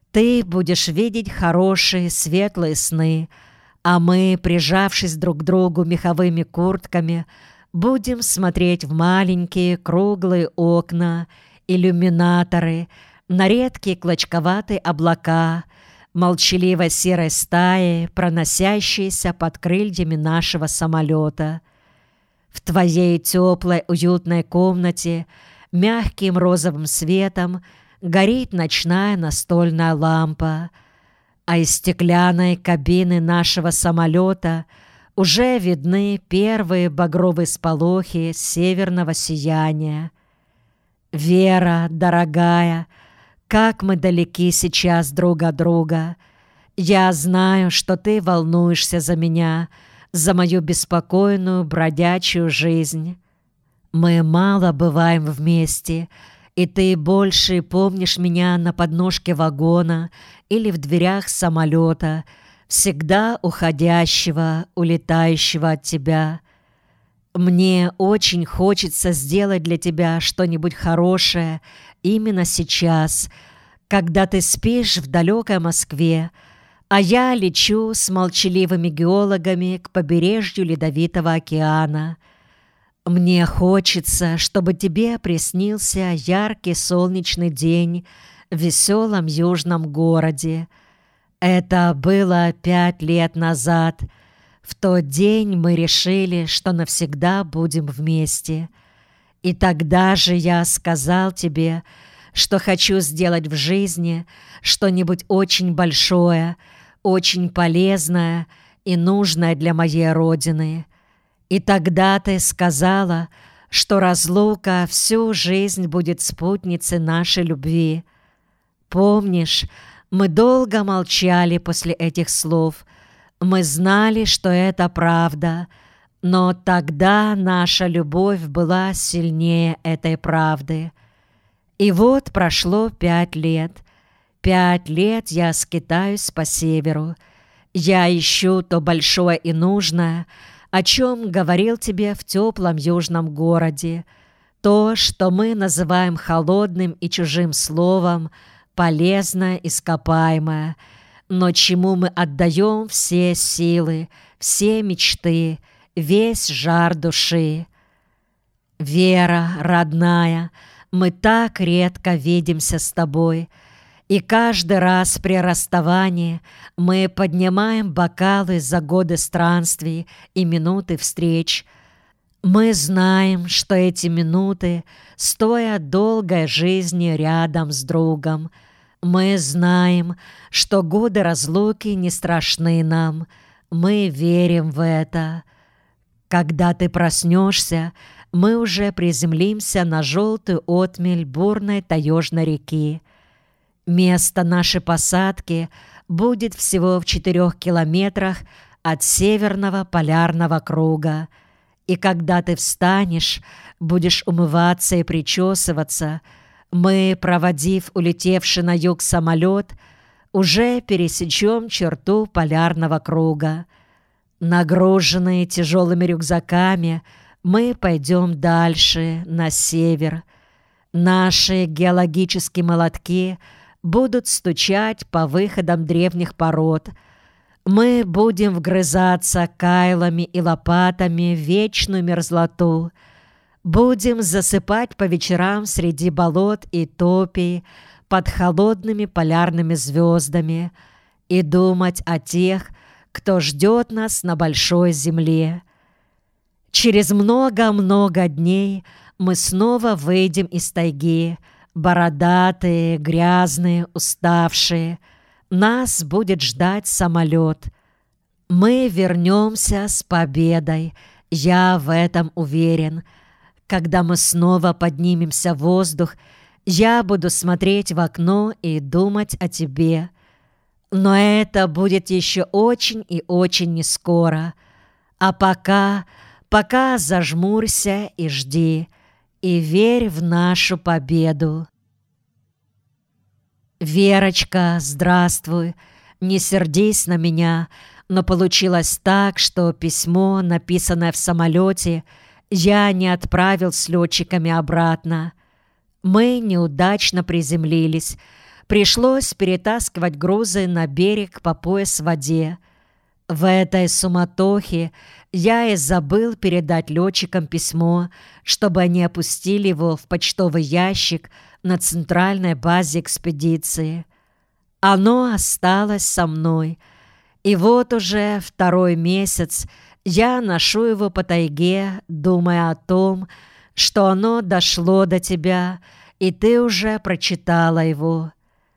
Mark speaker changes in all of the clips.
Speaker 1: Ты будешь видеть хорошие, светлые сны, а мы, прижавшись друг к другу меховыми куртками, будем смотреть в маленькие круглые окна, иллюминаторы, на редкие клочковатые облака, молчаливой серой стаи, проносящиеся под крыльями нашего самолета. В твоей теплой, уютной комнате мягким розовым светом горит ночная настольная лампа, а из стеклянной кабины нашего самолета уже видны первые багровые сполохи северного сияния. Вера, дорогая, как мы далеки сейчас друг от друга. Я знаю, что ты волнуешься за меня, за мою беспокойную бродячую жизнь. Мы мало бываем вместе, и ты больше помнишь меня на подножке вагона или в дверях самолета, всегда уходящего, улетающего от тебя. Мне очень хочется сделать для тебя что-нибудь хорошее именно сейчас, когда ты спишь в далекой Москве, а я лечу с молчаливыми геологами к побережью Ледовитого океана. Мне хочется, чтобы тебе приснился яркий солнечный день в веселом южном городе. Это было 5 лет назад. В тот день мы решили, что навсегда будем вместе. И тогда же я сказал тебе, что хочу сделать в жизни что-нибудь очень большое, очень полезное и нужное для моей Родины. И тогда ты сказала, что разлука всю жизнь будет спутницей нашей любви. Помнишь, мы долго молчали после этих слов. Мы знали, что это правда, но тогда наша любовь была сильнее этой правды. И вот прошло 5 лет. 5 лет я скитаюсь по северу. Я ищу то большое и нужное, о чем говорил тебе в теплом южном городе, то, что мы называем холодным и чужим словом, полезное, ископаемое, но чему мы отдаем все силы, все мечты, весь жар души. Вера, родная, мы так редко видимся с тобой, и каждый раз при расставании мы поднимаем бокалы за годы странствий и минуты встреч. Мы знаем, что эти минуты стоят долгой жизни рядом с другом. Мы знаем, что годы разлуки не страшны нам. Мы верим в это. Когда ты проснешься, мы уже приземлимся на желтую отмель бурной таежной реки. Место нашей посадки будет всего в 4 километрах от северного полярного круга. И когда ты встанешь, будешь умываться и причесываться, мы, проводив улетевший на юг самолет, уже пересечем черту полярного круга. Нагруженные тяжелыми рюкзаками, мы пойдем дальше, на север. Наши геологические молотки будут стучать по выходам древних пород. Мы будем вгрызаться кайлами и лопатами в вечную мерзлоту. Будем засыпать по вечерам среди болот и топий под холодными полярными звездами и думать о тех, кто ждет нас на большой земле. Через много-много дней мы снова выйдем из тайги, бородатые, грязные, уставшие. Нас будет ждать самолет. Мы вернемся с победой, я в этом уверен. Когда мы снова поднимемся в воздух, я буду смотреть в окно и думать о тебе. Но это будет еще очень и очень нескоро. А пока зажмурься и жди, и верь в нашу победу. Верочка, здравствуй. Не сердись на меня, но получилось так, что письмо, написанное в самолете, я не отправил с летчиками обратно. Мы неудачно приземлились, Пришлось перетаскивать грузы на берег по пояс в воде. В этой суматохе я и забыл передать летчикам письмо, чтобы они опустили его в почтовый ящик на центральной базе экспедиции. Оно осталось со мной, и вот уже 2-й месяц я ношу его по тайге, думая о том, что оно дошло до тебя, и ты уже прочитала его.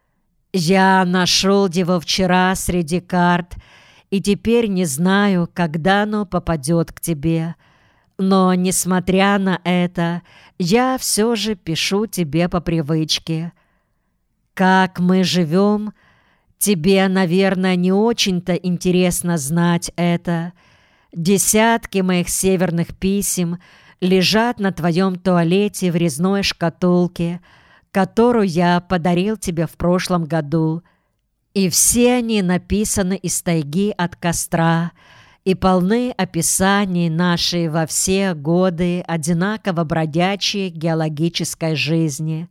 Speaker 1: Я нашел его вчера среди карт, и теперь не знаю, когда оно попадет к тебе. Но, несмотря на это, я все же пишу тебе по привычке. Как мы живем, тебе, наверное, не очень-то интересно знать это. Десятки моих северных писем лежат на твоем туалете в резной шкатулке, которую я подарил тебе в прошлом году. И все они написаны из тайги от костра и полны описаний нашей во все годы одинаково бродячей геологической жизни.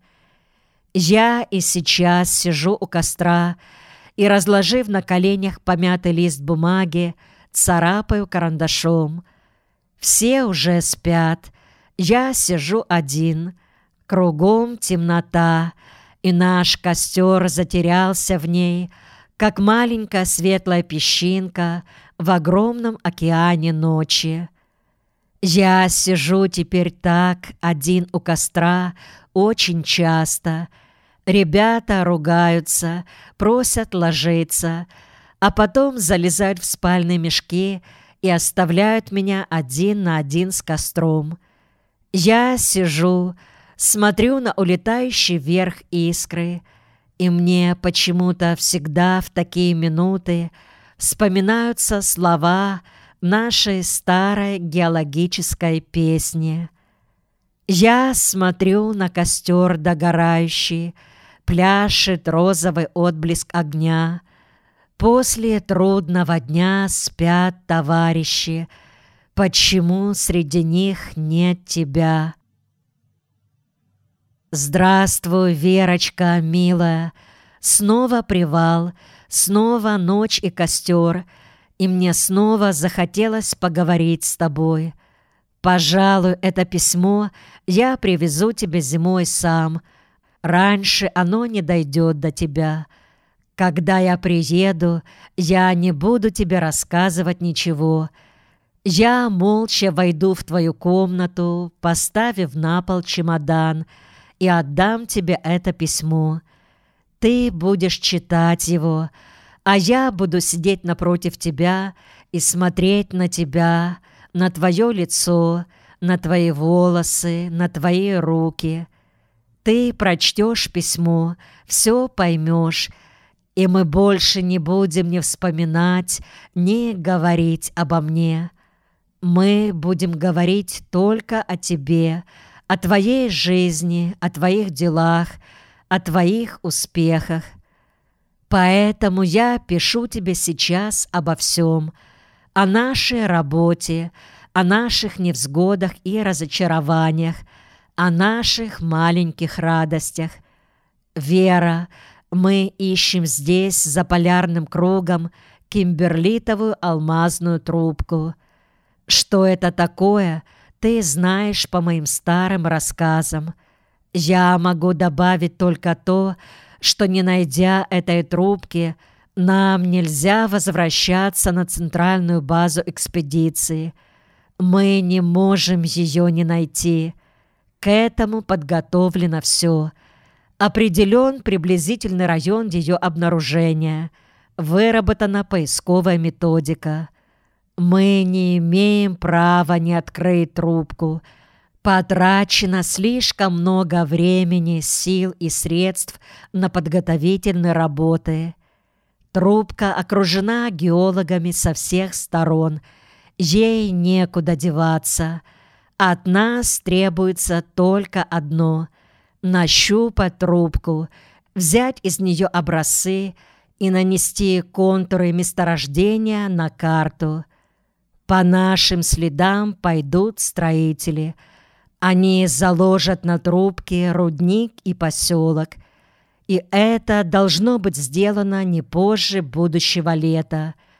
Speaker 1: Я и сейчас сижу у костра и, разложив на коленях помятый лист бумаги, царапаю карандашом. Все уже спят, я сижу один, кругом темнота, и наш костер затерялся в ней, как маленькая светлая песчинка в огромном океане ночи. Я сижу теперь так, один у костра, очень часто. Ребята ругаются, просят ложиться, а потом залезают в спальные мешки и оставляют меня один на один с костром. Я сижу, смотрю на улетающие вверх искры, и мне почему-то всегда в такие минуты вспоминаются слова нашей старой геологической песни. Я смотрю на костер догорающий, пляшет розовый отблеск огня. После трудного дня спят товарищи. Почему среди них нет тебя? Здравствуй, Верочка, милая. Снова привал, снова ночь и костер, и мне снова захотелось поговорить с тобой. Пожалуй, это письмо я привезу тебе зимой сам. Раньше оно не дойдет до тебя. Когда я приеду, я не буду тебе рассказывать ничего. Я молча войду в твою комнату, поставив на пол чемодан, и отдам тебе это письмо. Ты будешь читать его, а я буду сидеть напротив тебя и смотреть на тебя, на твое лицо, на твои волосы, на твои руки. Ты прочтешь письмо, все поймешь, и мы больше не будем ни вспоминать, ни говорить обо мне. Мы будем говорить только о тебе, о твоей жизни, о твоих делах, о твоих успехах. Поэтому я пишу тебе сейчас обо всем, о нашей работе, о наших невзгодах и разочарованиях, о наших маленьких радостях. Вера, мы ищем здесь, за полярным кругом, кимберлитовую алмазную трубку. Что это такое, ты знаешь по моим старым рассказам. Я могу добавить только то, что, не найдя этой трубки, нам нельзя возвращаться на центральную базу экспедиции. Мы не можем ее не найти. К этому подготовлено все. Определен приблизительный район ее обнаружения. Выработана поисковая методика. Мы не имеем права не открыть трубку. Потрачено слишком много времени, сил и средств на подготовительные работы. Трубка окружена геологами со всех сторон. Ей некуда деваться. От нас требуется только одно — нащупать трубку, взять из нее образцы и нанести контуры месторождения на карту. По нашим следам пойдут строители. Они заложат на трубке рудник и поселок. И это должно быть сделано не позже будущего лета.